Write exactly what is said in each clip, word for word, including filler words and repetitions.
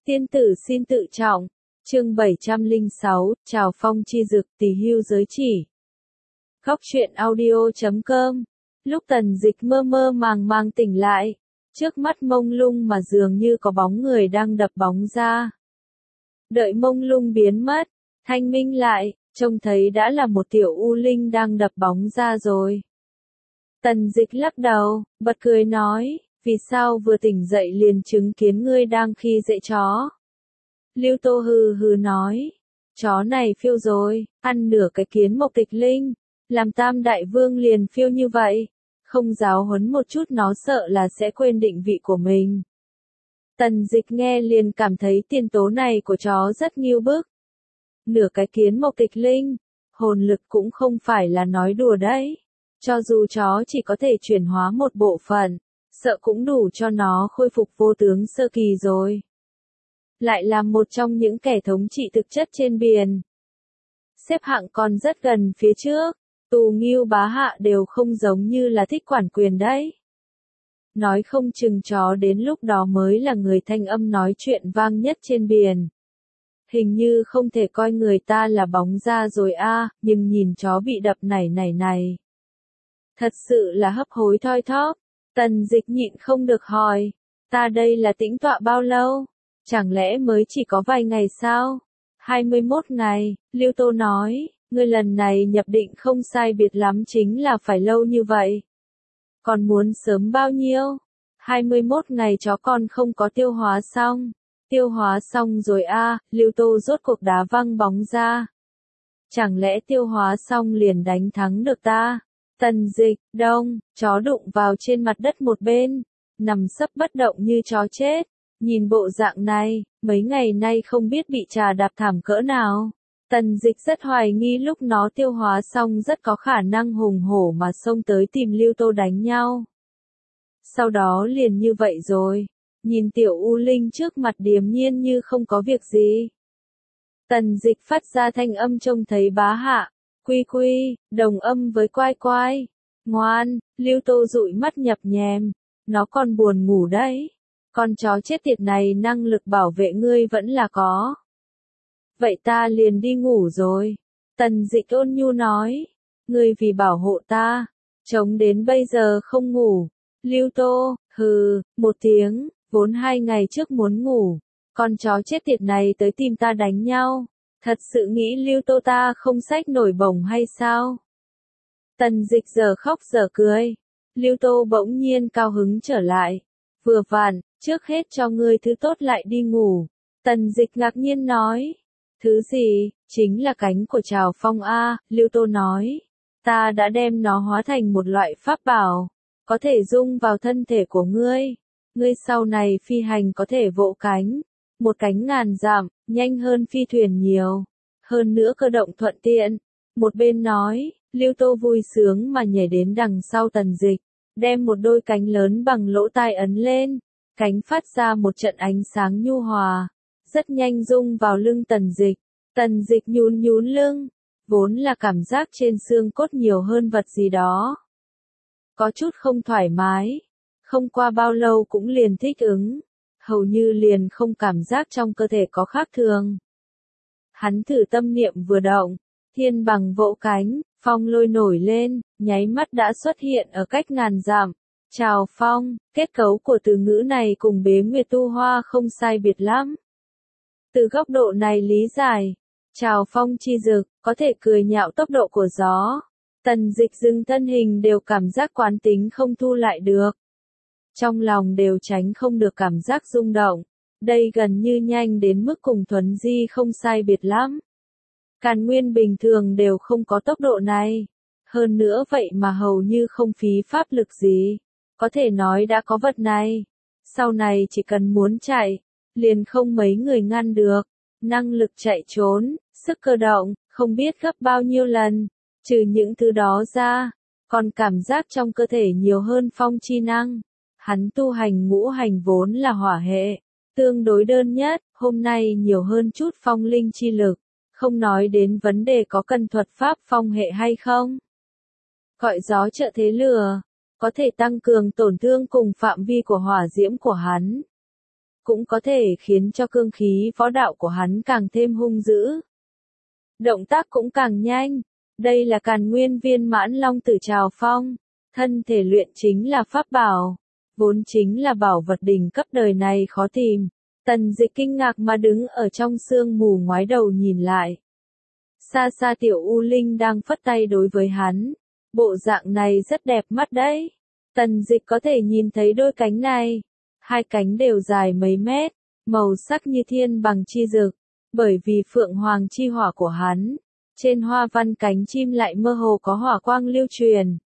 Tiên tử xin tự trọng. Chương bảy trăm lẻ sáu, Chào Phong chi dực tỳ hưu giới chỉ. Góc truyện audio chấm com. Lúc Tần Dịch mơ mơ màng màng tỉnh lại, trước mắt mông lung mà dường như có bóng người đang đập bóng ra. Đợi mông lung biến mất, thanh minh lại, trông thấy đã là một tiểu u linh đang đập bóng ra rồi. Tần Dịch lắc đầu, bật cười nói, vì sao vừa tỉnh dậy liền chứng kiến ngươi đang khi dậy chó. Lưu Tô hừ hừ nói, chó này phiêu rồi, ăn nửa cái kiến mộc tịch linh, làm tam đại vương liền phiêu như vậy, không giáo huấn một chút nó sợ là sẽ quên định vị của mình. Tần Dịch nghe liền cảm thấy tiền tố này của chó rất nghiêu bức. Nửa cái kiến mộc tịch linh, hồn lực cũng không phải là nói đùa đấy. Cho dù chó chỉ có thể chuyển hóa một bộ phận, sợ cũng đủ cho nó khôi phục vô tướng sơ kỳ rồi. Lại là một trong những kẻ thống trị thực chất trên biển. Xếp hạng còn rất gần phía trước, Tù Ngưu Bá Hạ đều không giống như là thích quản quyền đấy. Nói không chừng chó đến lúc đó mới là người thanh âm nói chuyện vang nhất trên biển. Hình như không thể coi người ta là bóng ra rồi a, nhưng nhìn chó bị đập này này này. Thật sự là hấp hối thoi thóp. Tần Dịch nhịn không được hỏi, ta đây là tĩnh tọa bao lâu? Chẳng lẽ mới chỉ có vài ngày sao? hai mươi mốt ngày, Lưu Tô nói, ngươi lần này nhập định không sai biệt lắm chính là phải lâu như vậy. Còn muốn sớm bao nhiêu? hai mươi mốt ngày chó con không có tiêu hóa xong. Tiêu hóa xong rồi a, Lưu Tô rốt cuộc đá văng bóng ra. Chẳng lẽ tiêu hóa xong liền đánh thắng được ta? Tần Dịch, đông, chó đụng vào trên mặt đất một bên, nằm sấp bất động như chó chết. Nhìn bộ dạng này, mấy ngày nay không biết bị trà đạp thảm cỡ nào. Tần Dịch rất hoài nghi lúc nó tiêu hóa xong rất có khả năng hùng hổ mà xông tới tìm Lưu Tô đánh nhau. Sau đó liền như vậy rồi, nhìn tiểu U Linh trước mặt điềm nhiên như không có việc gì. Tần Dịch phát ra thanh âm trông thấy Bá Hạ, quy quy, đồng âm với quai quai. Ngoan, Lưu Tô dụi mắt nhập nhèm, nó còn buồn ngủ đấy. Con chó chết tiệt này năng lực bảo vệ ngươi vẫn là có. Vậy ta liền đi ngủ rồi. Tần Dịch ôn nhu nói. Ngươi vì bảo hộ ta, chống đến bây giờ không ngủ. Lưu Tô, hừ, một tiếng, vốn hai ngày trước muốn ngủ. Con chó chết tiệt này tới tìm ta đánh nhau. Thật sự nghĩ Lưu Tô ta không xách nổi bổng hay sao? Tần Dịch giờ khóc giờ cười. Lưu Tô bỗng nhiên cao hứng trở lại. Vừa vặn, trước hết cho ngươi thứ tốt lại đi ngủ. Tần Dịch ngạc nhiên nói. Thứ gì? Chính là cánh của Trào Phong a, Lưu Tô nói. Ta đã đem nó hóa thành một loại pháp bảo, có thể dung vào thân thể của ngươi. Ngươi sau này phi hành có thể vỗ cánh, một cánh ngàn dặm, nhanh hơn phi thuyền nhiều. Hơn nữa cơ động thuận tiện. Một bên nói, Lưu Tô vui sướng mà nhảy đến đằng sau Tần Dịch, đem một đôi cánh lớn bằng lỗ tai ấn lên. Cánh phát ra một trận ánh sáng nhu hòa, rất nhanh rung vào lưng Tần Dịch. Tần Dịch nhún nhún lưng, vốn là cảm giác trên xương cốt nhiều hơn vật gì đó. Có chút không thoải mái, không qua bao lâu cũng liền thích ứng, hầu như liền không cảm giác trong cơ thể có khác thường. Hắn thử tâm niệm vừa động, thiên bằng vỗ cánh, phong lôi nổi lên, nháy mắt đã xuất hiện ở cách ngàn dặm. Chào Phong, kết cấu của từ ngữ này cùng Bế Nguyệt Tu Hoa không sai biệt lắm. Từ góc độ này lý giải, Chào Phong chi dực, có thể cười nhạo tốc độ của gió. Tần Dịch dừng thân hình đều cảm giác quán tính không thu lại được. Trong lòng đều tránh không được cảm giác rung động. Đây gần như nhanh đến mức cùng thuấn di không sai biệt lắm. Càn nguyên bình thường đều không có tốc độ này. Hơn nữa vậy mà hầu như không phí pháp lực gì. Có thể nói đã có vật này. Sau này chỉ cần muốn chạy, liền không mấy người ngăn được. Năng lực chạy trốn, sức cơ động, không biết gấp bao nhiêu lần. Trừ những thứ đó ra, còn cảm giác trong cơ thể nhiều hơn phong chi năng. Hắn tu hành ngũ hành vốn là hỏa hệ, tương đối đơn nhất, hôm nay nhiều hơn chút phong linh chi lực. Không nói đến vấn đề có cần thuật pháp phong hệ hay không. Gọi gió trợ thế lửa, có thể tăng cường tổn thương cùng phạm vi của hỏa diễm của hắn. cũng có thể khiến cho cương khí võ đạo của hắn càng thêm hung dữ. Động tác cũng càng nhanh. Đây là Càn Nguyên Viên Mãn Long Tử Trào Phong. Thân thể luyện chính là pháp bảo, vốn chính là bảo vật đỉnh cấp đời này khó tìm. Tần Dịch kinh ngạc mà đứng ở trong sương mù ngoái đầu nhìn lại. Xa xa Tiểu U Linh đang phất tay đối với hắn. Bộ dạng này rất đẹp mắt đấy. Tần Dịch có thể nhìn thấy đôi cánh này. Hai cánh đều dài mấy mét, màu sắc như thiên bằng chi dực. Bởi vì phượng hoàng chi hỏa của hắn, trên hoa văn cánh chim lại mơ hồ có hỏa quang lưu truyền.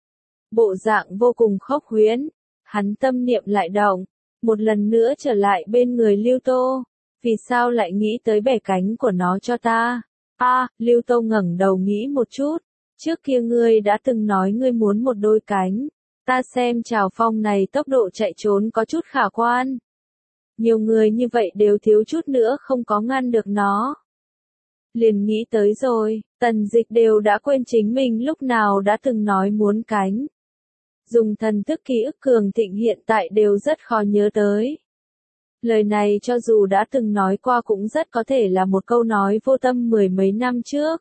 Bộ dạng vô cùng khốc huyễn. Hắn tâm niệm lại động, một lần nữa trở lại bên người Lưu Tô. Vì sao lại nghĩ tới bẻ cánh của nó cho ta? A, à, Lưu Tô ngẩng đầu nghĩ một chút. Trước kia ngươi đã từng nói ngươi muốn một đôi cánh. Ta xem Trào Phong này tốc độ chạy trốn có chút khả quan. Nhiều người như vậy đều thiếu chút nữa không có ngăn được nó. Liền nghĩ tới rồi, Tần Dịch đều đã quên chính mình lúc nào đã từng nói muốn cánh. Dùng thần thức ký ức cường thịnh hiện tại đều rất khó nhớ tới. Lời này cho dù đã từng nói qua cũng rất có thể là một câu nói vô tâm mười mấy năm trước.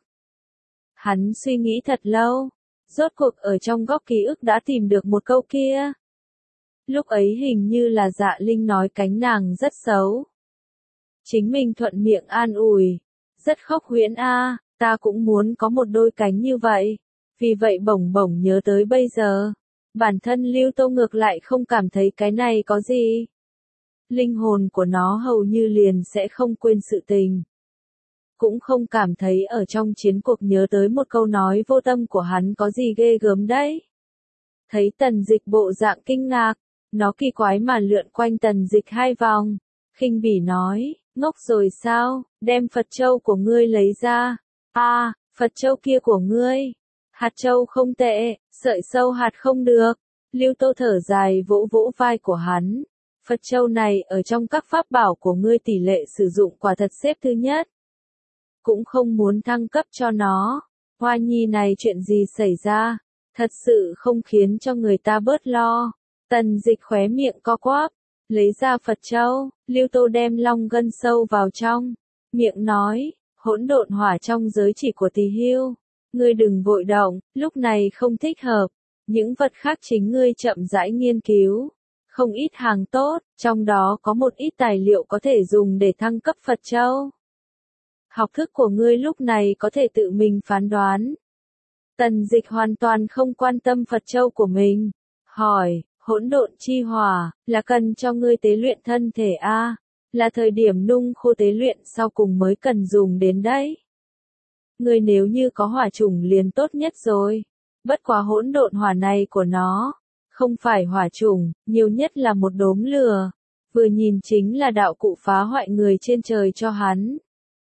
Hắn suy nghĩ thật lâu, rốt cuộc ở trong góc ký ức đã tìm được một câu kia. Lúc ấy hình như là Dạ Linh nói cánh nàng rất xấu. Chính mình thuận miệng an ủi, rất khốc huyễn a, ta cũng muốn có một đôi cánh như vậy. Vì vậy bổng bổng nhớ tới bây giờ, bản thân Lưu Tô ngược lại không cảm thấy cái này có gì. Linh hồn của nó hầu như liền sẽ không quên sự tình. Cũng không cảm thấy ở trong chiến cuộc nhớ tới một câu nói vô tâm của hắn có gì ghê gớm đấy. Thấy Tần Dịch bộ dạng kinh ngạc, nó kỳ quái mà lượn quanh Tần Dịch hai vòng, khinh bỉ nói, ngốc rồi sao, đem Phật Châu của ngươi lấy ra. A, à, Phật Châu kia của ngươi. Hạt châu không tệ, sợi sâu hạt không được. Lưu Tô thở dài vỗ vỗ vai của hắn. Phật Châu này ở trong các pháp bảo của ngươi tỷ lệ sử dụng quả thật xếp thứ nhất. Cũng không muốn thăng cấp cho nó. Hoa nhi này chuyện gì xảy ra? Thật sự không khiến cho người ta bớt lo. Tần Dịch khóe miệng co quắp, lấy ra Phật Châu. Lưu Tô đem long gân sâu vào trong. Miệng nói, hỗn độn hỏa trong giới chỉ của Tỳ Hưu. Ngươi đừng vội động, lúc này không thích hợp. Những vật khác chính ngươi chậm rãi nghiên cứu. Không ít hàng tốt, trong đó có một ít tài liệu có thể dùng để thăng cấp Phật Châu. Học thức của ngươi lúc này có thể tự mình phán đoán. Tần Dịch hoàn toàn không quan tâm Phật Châu của mình. Hỏi, hỗn độn chi hỏa, là cần cho ngươi tế luyện thân thể a, là thời điểm nung khô tế luyện sau cùng mới cần dùng đến đấy. Ngươi nếu như có hỏa chủng liền tốt nhất rồi. Bất quá hỗn độn hỏa này của nó, không phải hỏa chủng, nhiều nhất là một đốm lửa. Vừa nhìn chính là đạo cụ phá hoại người trên trời cho hắn.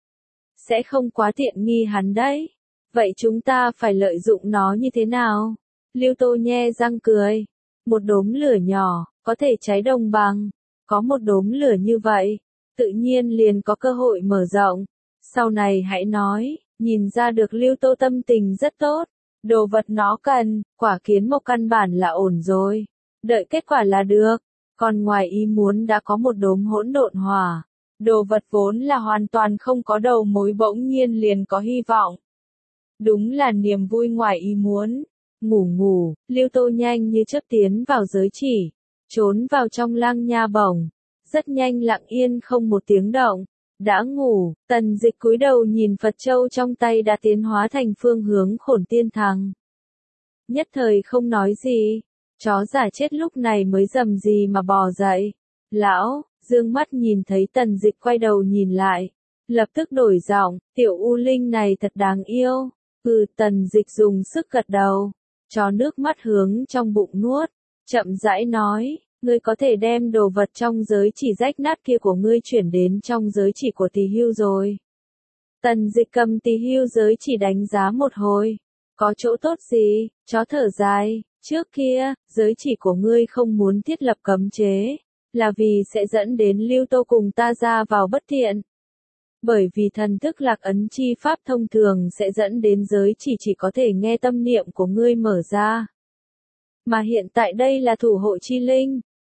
Sẽ không quá tiện nghi hắn đấy. Vậy chúng ta phải lợi dụng nó như thế nào? Lưu Tô nhe răng cười. Một đốm lửa nhỏ, có thể cháy đồng bằng. Có một đốm lửa như vậy, tự nhiên liền có cơ hội mở rộng. Sau này hãy nói, nhìn ra được Lưu Tô tâm tình rất tốt. Đồ vật nó cần, quả kiến một căn bản là ổn rồi. Đợi kết quả là được. Còn ngoài ý muốn đã có một đốm hỗn độn hỏa. Đồ vật vốn là hoàn toàn không có đầu mối bỗng nhiên liền có hy vọng. Đúng là niềm vui ngoài ý muốn. Ngủ ngủ, Lưu Tô nhanh như chớp tiến vào giới chỉ. Trốn vào trong lang nha bổng. Rất nhanh lặng yên không một tiếng động. Đã ngủ, Tần Dịch cúi đầu nhìn Phật Châu trong tay đã tiến hóa thành phương hướng Khổn Tiên Thằng. Nhất thời không nói gì. Chó giả chết lúc này mới rầm gì mà bò dậy. Lão, dương mắt nhìn thấy Tần Dịch quay đầu nhìn lại. Lập tức đổi giọng, tiểu U Linh này thật đáng yêu. Ừ, Tần Dịch dùng sức gật đầu. Chó nước mắt hướng trong bụng nuốt. Chậm rãi nói, ngươi có thể đem đồ vật trong giới chỉ rách nát kia của ngươi chuyển đến trong giới chỉ của Tỳ Hưu rồi. Tần Dịch cầm Tỳ Hưu giới chỉ đánh giá một hồi. Có chỗ tốt gì? Chó thở dài. Trước kia, giới chỉ của ngươi không muốn thiết lập cấm chế. Là vì sẽ dẫn đến Lưu Tô cùng ta ra vào bất thiện. Bởi vì thần thức lạc ấn chi pháp thông thường sẽ dẫn đến giới chỉ chỉ có thể nghe tâm niệm của ngươi mở ra. Mà hiện tại đây là thủ hộ chi linh.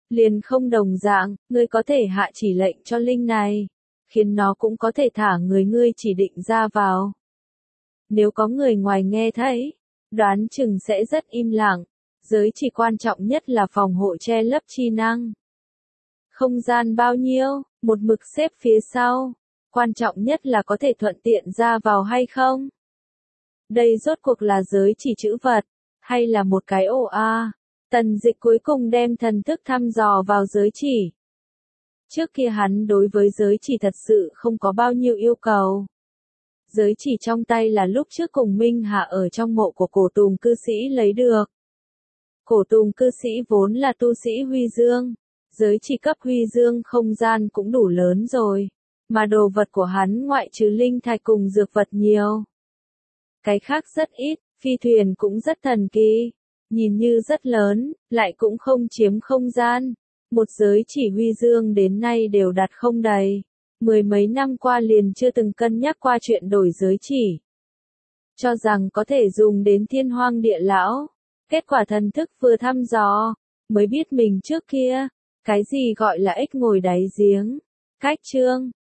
liền không đồng dạng, ngươi có thể hạ chỉ lệnh cho linh này, khiến nó cũng có thể thả người ngươi chỉ định ra vào. Nếu có người ngoài nghe thấy, đoán chừng sẽ rất im lặng, giới chỉ quan trọng nhất là phòng hộ che lấp chi năng. Không gian bao nhiêu, một mực xếp phía sau, quan trọng nhất là có thể thuận tiện ra vào hay không. Đây rốt cuộc là giới chỉ chữ vật, hay là một cái ổ a? Tần Dịch cuối cùng đem thần thức thăm dò vào giới chỉ. Trước kia hắn đối với giới chỉ thật sự không có bao nhiêu yêu cầu. Giới chỉ trong tay là lúc trước cùng Minh Hạ ở trong mộ của cổ tùng cư sĩ lấy được. Cổ tùng cư sĩ vốn là tu sĩ huy dương, giới chỉ cấp huy dương không gian cũng đủ lớn rồi, mà đồ vật của hắn ngoại trừ linh thạch cùng dược vật nhiều. Cái khác rất ít, phi thuyền cũng rất thần kỳ, nhìn như rất lớn, lại cũng không chiếm không gian. Một giới chỉ huy dương đến nay đều đặt không đầy. Mười mấy năm qua liền chưa từng cân nhắc qua chuyện đổi giới chỉ. Cho rằng có thể dùng đến thiên hoang địa lão. Kết quả thần thức vừa thăm dò, mới biết mình trước kia, cái gì gọi là ếch ngồi đáy giếng. Cách chương,